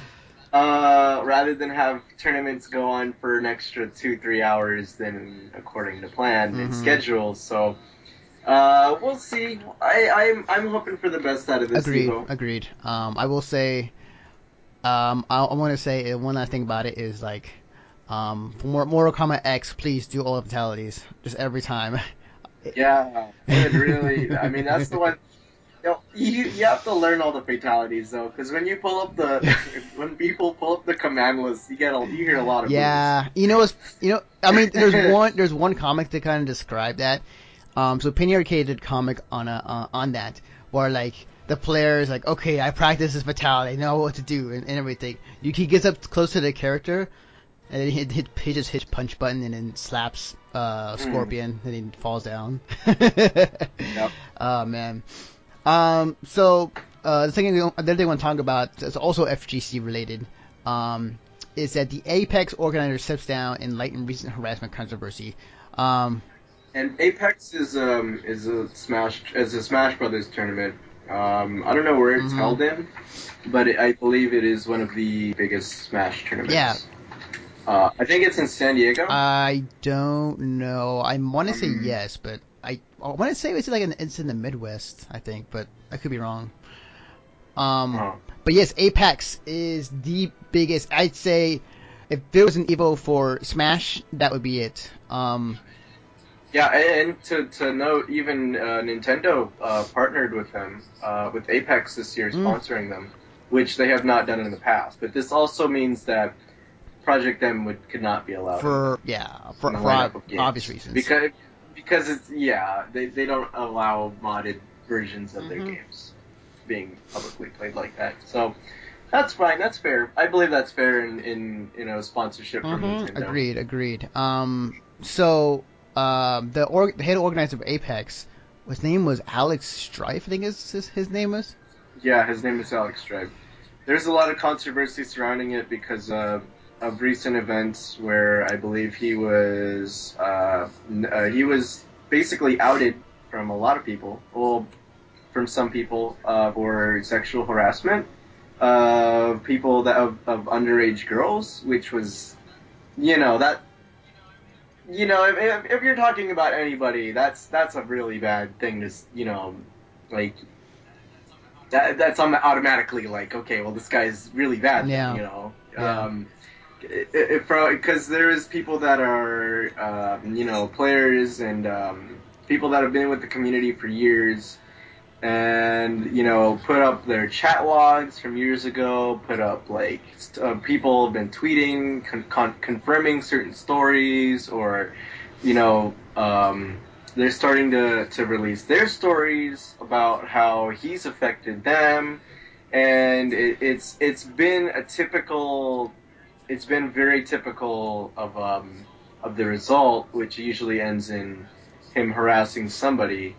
Rather than have tournaments go on for an extra 2-3 hours than according to plan and schedule. So we'll see. I'm hoping for the best out of this Evo. Agreed. I will say, I want to say one last thing about it is like, for Mortal Kombat X, please do all the fatalities just every time. Yeah, it really. I mean, that's the one. You have to learn all the fatalities though, because when when people pull up the command list, you hear a lot of yeah. moves. I mean, there's one comic to kind of describe that. So Penny Arcade did a comic on that, where like the player is like, okay, I practice this fatality, I know what to do and everything. He gets up close to the character, and then he just hits punch button and then slaps Scorpion, and he falls down. Yep. Oh man. So the other thing I want to talk about is also FGC related. Is that the Apex organizer steps down in light and recent harassment controversy. And Apex is a Smash Brothers tournament. I don't know where it's held in, but I believe it is one of the biggest Smash tournaments. Yeah. I think it's in San Diego. I don't know. I want to say yes, but I want to say it's in the Midwest, I think, but I could be wrong. But yes, Apex is the biggest. I'd say if there was an Evo for Smash, that would be it. Yeah, and to note, even Nintendo partnered with them with Apex this year, sponsoring them, which they have not done in the past. But this also means that Project M could not be allowed for obvious reasons. Because they don't allow modded versions of their games being publicly played like that. So that's fine. That's fair. I believe that's fair in sponsorship from Nintendo. Agreed. So the head organizer of Apex, his name was Alex Strife, I think his name was. Yeah, his name is Alex Stripe. There's a lot of controversy surrounding it because of recent events where I believe he was basically outed from a lot of people, well, from some people for sexual harassment of people of underage girls, which was if you're talking about anybody, that's a really bad thing to like. That's automatically like, okay, well, this guy's really bad. Yeah. Because there is people that are, players and people that have been with the community for years, and put up their chat logs from years ago. Put up people have been tweeting, confirming certain stories, or you know, they're starting to release their stories about how he's affected them, and it's been very typical of the result, which usually ends in him harassing somebody,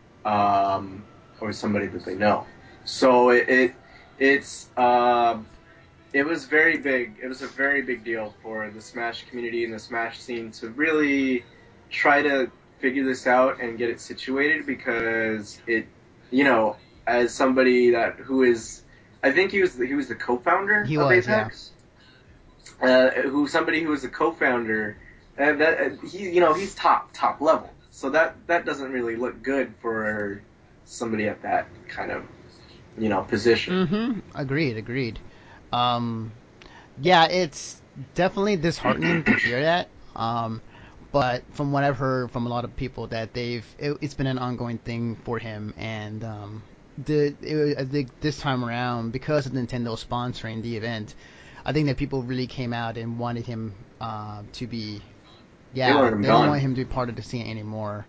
or somebody that they know. So it's it was very big. It was a very big deal for the Smash community and the Smash scene to really try to figure this out and get it situated, because it, you know, as somebody I think he was the co-founder He of was, yeah. Apex, somebody who was the co-founder, he's top level, so that doesn't really look good for somebody at that kind of position. Agreed. Um, yeah, it's definitely disheartening to hear that. But from what I've heard from a lot of people, that it's been an ongoing thing for him, and I think this time around, because of Nintendo sponsoring the event, I think that people really came out and wanted him to be, They yeah, wanted him they don't want gone. him to be part of the scene anymore.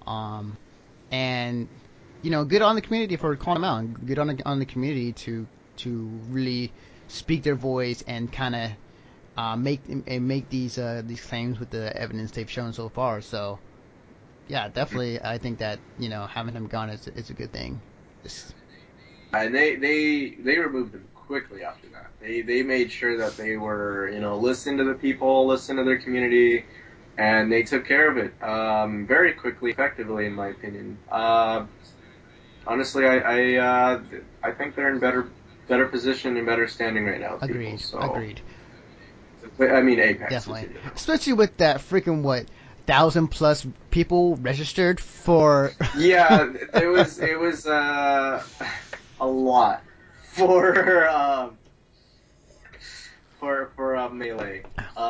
And good on the community for calling him out, and good on the community to really speak their voice and kind of make these claims with the evidence they've shown so far. So yeah, definitely, I think that having him gone is a good thing. And they removed them quickly after that. They made sure that they were listening to the people, listening to their community, and they took care of it very quickly, effectively, in my opinion. Honestly, I think they're in better position and better standing right now with people. So Agreed, I mean, Apex definitely, specifically. especially with that freaking what 1,000+ people registered for. Yeah, it was a lot for Melee.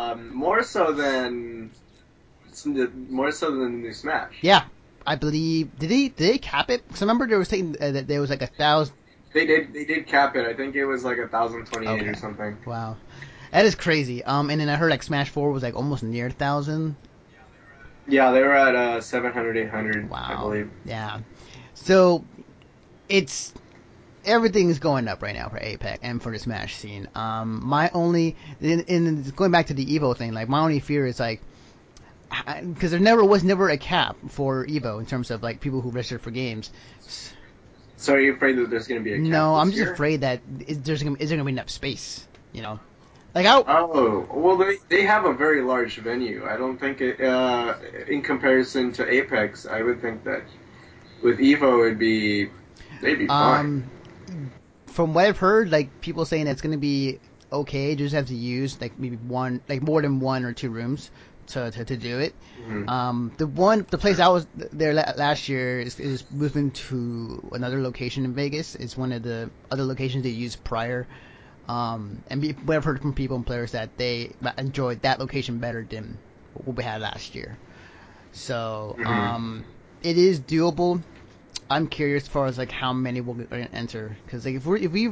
More so than the new Smash. Yeah, I believe did they cap it? Because I remember there was saying that there was like 1,000. They did cap it. I think it was like 1,028 or Okay, something. wow, that is crazy. And then I heard like Smash 4 was like almost near 1,000. Yeah, they were at 700, 800, I Wow, believe. yeah. So it's everything is going up right now for Apex and for the Smash scene. My only in going back to the Evo thing, like my only fear is like, because there never a cap for Evo in terms of like people who register for games. So are you afraid that there's going to be a cap No, I'm this just year? afraid that is there gonna be enough space? You know, like how. Oh, well, they have a very large venue. I don't think in comparison to Apex, I would think that with Evo, they'd be fine. Um, from what I've heard, like people saying that it's gonna be okay. You just have to use like maybe one, like more than one or two rooms to do it. Hmm. The place I was there last year is moving to another location in Vegas. It's one of the other locations they used prior. What I've heard from people and players that they enjoyed that location better than what we had last year. So Hmm. it is doable. I'm curious as far as like how many will enter, because like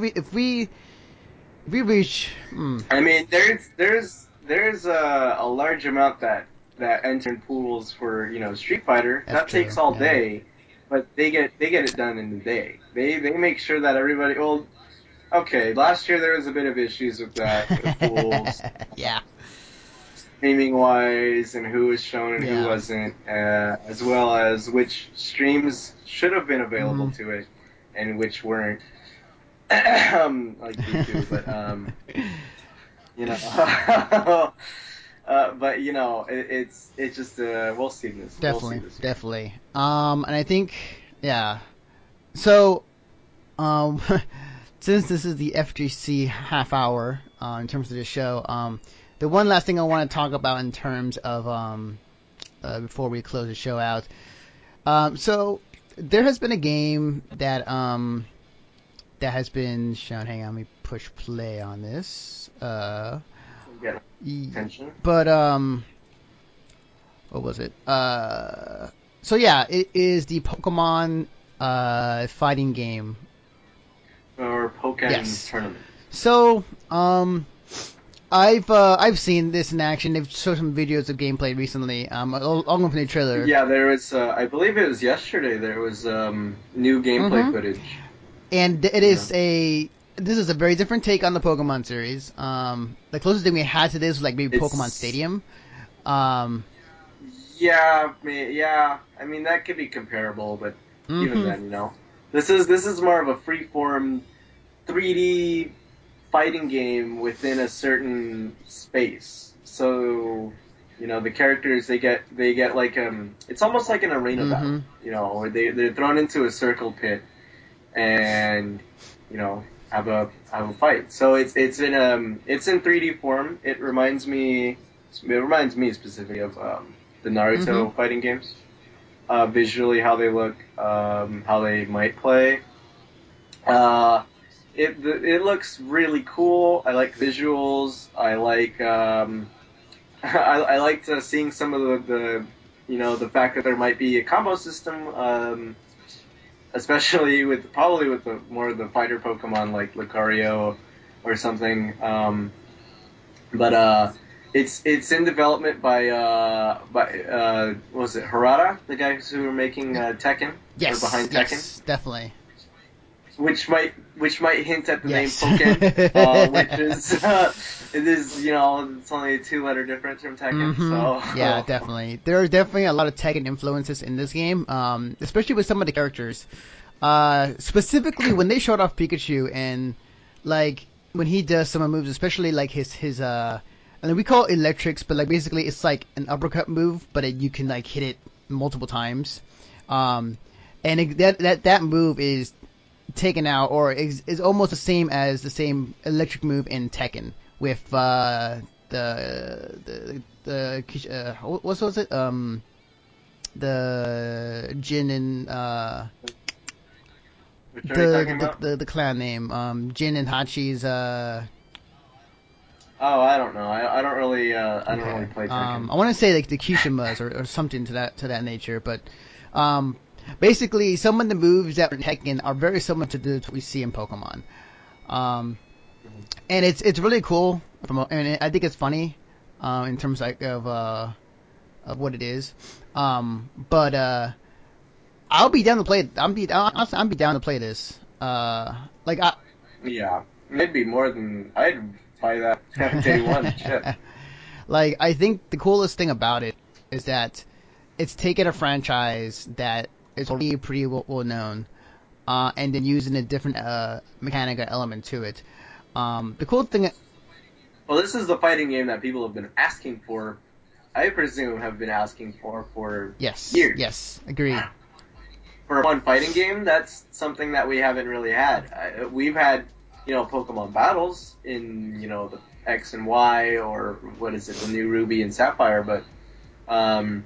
if we reach, I mean, there's a large amount that enter in pools for Street Fighter. that's That true. takes all Yeah. day, but they get it done in a day. They make sure that everybody. Well, okay, last year there was a bit of issues with that, with pools, Yeah. streaming wise, and who was shown and who Yeah. wasn't, as well as which streams should have been available Mhm. to it and which weren't. Like Buku, but you know. But it's just we'll see this. We'll see Definitely, this year. definitely. And I think, yeah. So, um, since this is the FGC half hour in terms of the show, the one last thing I want to talk about in terms of before we close the show out. So there has been a game that has been shown. Hang on, let me push play on this. Get attention. But what was it? So yeah, it is the Pokemon fighting game. Or Pokken Yes. tournament. So I've seen this in action. They've showed some videos of gameplay recently. Along with the trailer. Yeah, there was. I believe it was yesterday. There was new gameplay Mhm. footage. And it is this is a very different take on the Pokemon series. The closest thing we had to this was like maybe Pokemon It's Stadium. Um, yeah. I mean that could be comparable, but even mhm. then, this is more of a freeform 3D fighting game within a certain space. So the characters they get like it's almost like an arena battle. Mhm. Where they're thrown into a circle pit and have a fight. So it's in 3D form. It reminds me specifically of the Mhm. Naruto fighting games. Visually, how they look, how they might play. Uh, it looks really cool. I like visuals. I like I liked seeing some of the fact that there might be a combo system. Especially probably with the more of the fighter Pokemon like Lucario or something. But it's in development by what was it, Harada, the guys who are making Tekken, or Yes. behind Tekken, Yes. Definitely. which might hint at the name Yes. Pokken, which is it is it's only a 2-letter difference from Tekken, Yeah, so definitely. There are definitely a lot of Tekken influences in this game, especially with some of the characters. Specifically when they showed off Pikachu and like when he does some moves, especially like his and we call it electrics, but like basically it's like an uppercut move, but you can like hit it multiple times. Um, and that move is taken out or is almost the same as the same electric move in Tekken with what was it the Jin and which are you talking about? the clan name Jin and Hachi's Oh, I don't know. I don't really okay. play Tekken. I want to say like the Kishimas or something to that nature, but um, basically some of the moves that are in Tekken are very similar to what we see in Pokemon. Um, and it's really cool. And I think it's funny, in terms like of what it is. But I'll be down to play. I'll be down to play this. Like Yeah, maybe more than I'd buy that day one. Shit. like I think the coolest thing about it is that it's taken a franchise that is already pretty well known, and then using a different mechanic or element to it. The cool thing, Well, this is the fighting game that people have been asking for. I presume have been asking for yes, years. yes, agreed. For a fun fighting game, that's something that we haven't really had. We've had, Pokemon battles in, the X and Y, or what is it, the new Ruby and Sapphire, but um,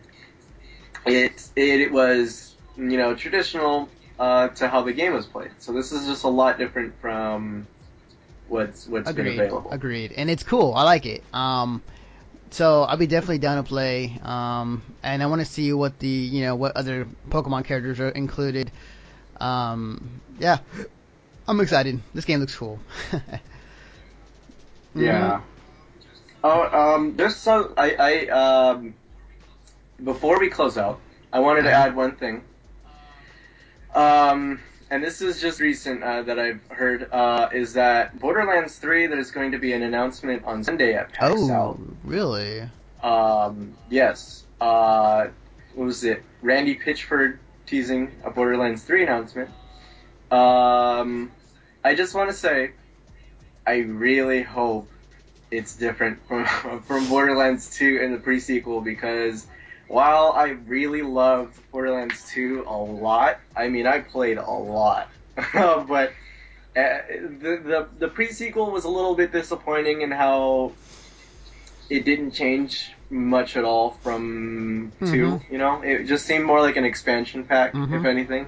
it was, traditional to how the game was played. So this is just a lot different from what's been Agreed, available. agreed, and it's cool. I like it. So I'll be definitely down to play. And I want to see what what other Pokemon characters are included. Yeah, I'm excited. This game looks cool. Mhm. Yeah. Oh, just so before we close out, I wanted to Uh-huh. add one thing. Um, and this is just recent that I've heard, is that Borderlands 3, there's going to be an announcement on Sunday at PAX Oh, South. really? Yes. What was it? Randy Pitchford teasing a Borderlands 3 announcement. I just want to say, I really hope it's different from from Borderlands 2 and the pre-sequel, because while I really loved Borderlands 2 a lot, I mean I played a lot, but the pre-sequel was a little bit disappointing in how it didn't change much at all from Mhm. 2. It just seemed more like an expansion pack, if Mhm. anything.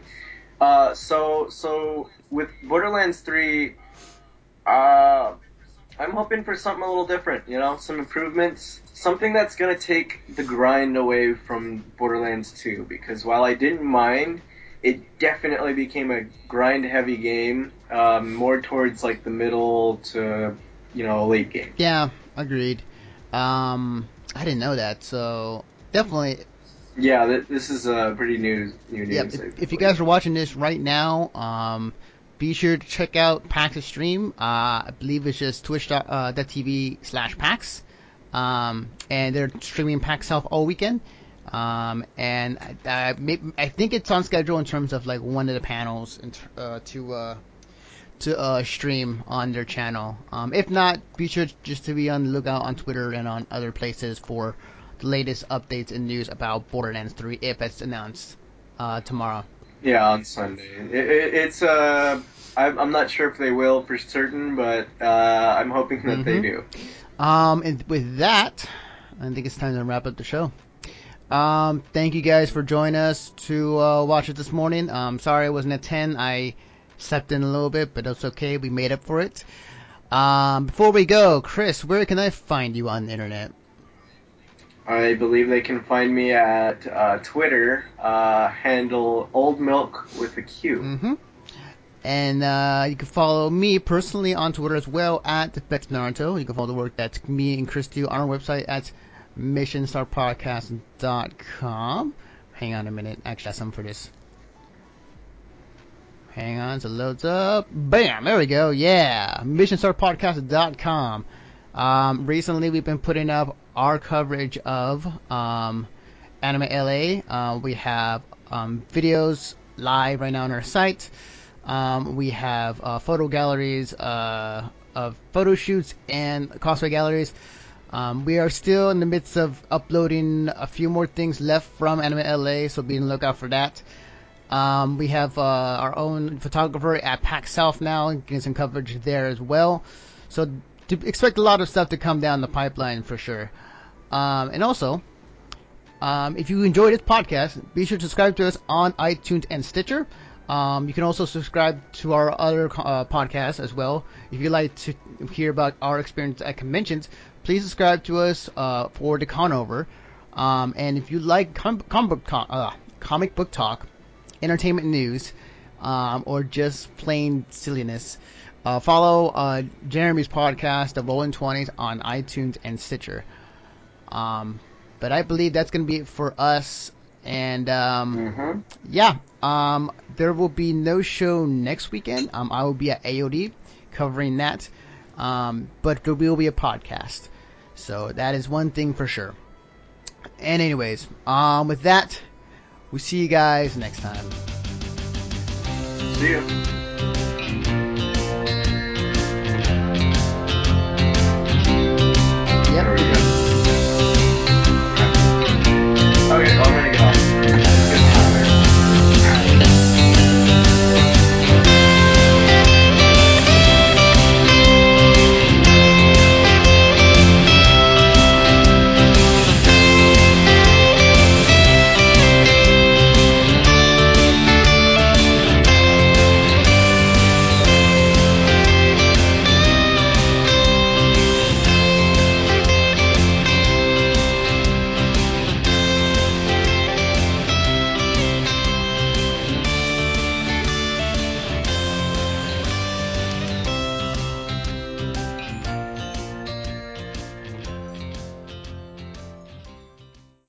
So with Borderlands 3, uh, I'm hoping for something a little different, some improvements, something that's going to take the grind away from Borderlands 2, because while I didn't mind, it definitely became a grind-heavy game, more towards like the middle to, late game. Yeah, Agreed. I didn't know that, so definitely. Yeah, this is pretty new Yeah, news. I if you believe. guys are watching this right now, be sure to check out PAX's stream. I believe it's just twitch.tv/PAX. And they're streaming PAX South all weekend. And I think it's on schedule in terms of like one of the panels to stream on their channel. If not, be sure just to be on the lookout on Twitter and on other places for the latest updates and news about Borderlands 3 if it's announced tomorrow. Yeah, on Sunday. It's I'm not sure if they will for certain, but I'm hoping that they Mm-hmm. do. And with that, I think it's time to wrap up the show. Thank you guys for joining us to watch it this morning. Sorry I wasn't at 10. I slept in a little bit, but that's okay. We made up for it. Before we go, Chris, where can I find you on the internet? I believe they can find me at Twitter, handle Old Milk with a Q. Mm-hmm. And you can follow me personally on Twitter as well at Bex Naruto. You can follow the work that me and Chris do on our website at missionstarpodcast.com. Hang on a minute. Actually, I have something for this. Hang on, so it loads up. Bam! There we go. Yeah. missionstarpodcast.com. Recently, we've been putting up our coverage of Anime LA. We have videos live right now on our site. We have photo galleries of photo shoots and cosplay galleries. We are still in the midst of uploading a few more things left from Anime LA, so be on the lookout for that. We have our own photographer at PAX South now, getting some coverage there as well. So to expect a lot of stuff to come down the pipeline for sure. And also, if you enjoyed this podcast, be sure to subscribe to us on iTunes and Stitcher. You can also subscribe to our other podcasts as well. If you'd like to hear about our experience at conventions, please subscribe to us for the Conover. And if you like comic book talk, entertainment news, or just plain silliness, follow Jeremy's podcast, The Rolling 20s, on iTunes and Stitcher. But I believe that's going to be it for us. And yeah, there will be no show next weekend. I will be at AOD covering that. But there will be a podcast. So that is one thing for sure. And anyways, with that, we'll see you guys next time. See ya.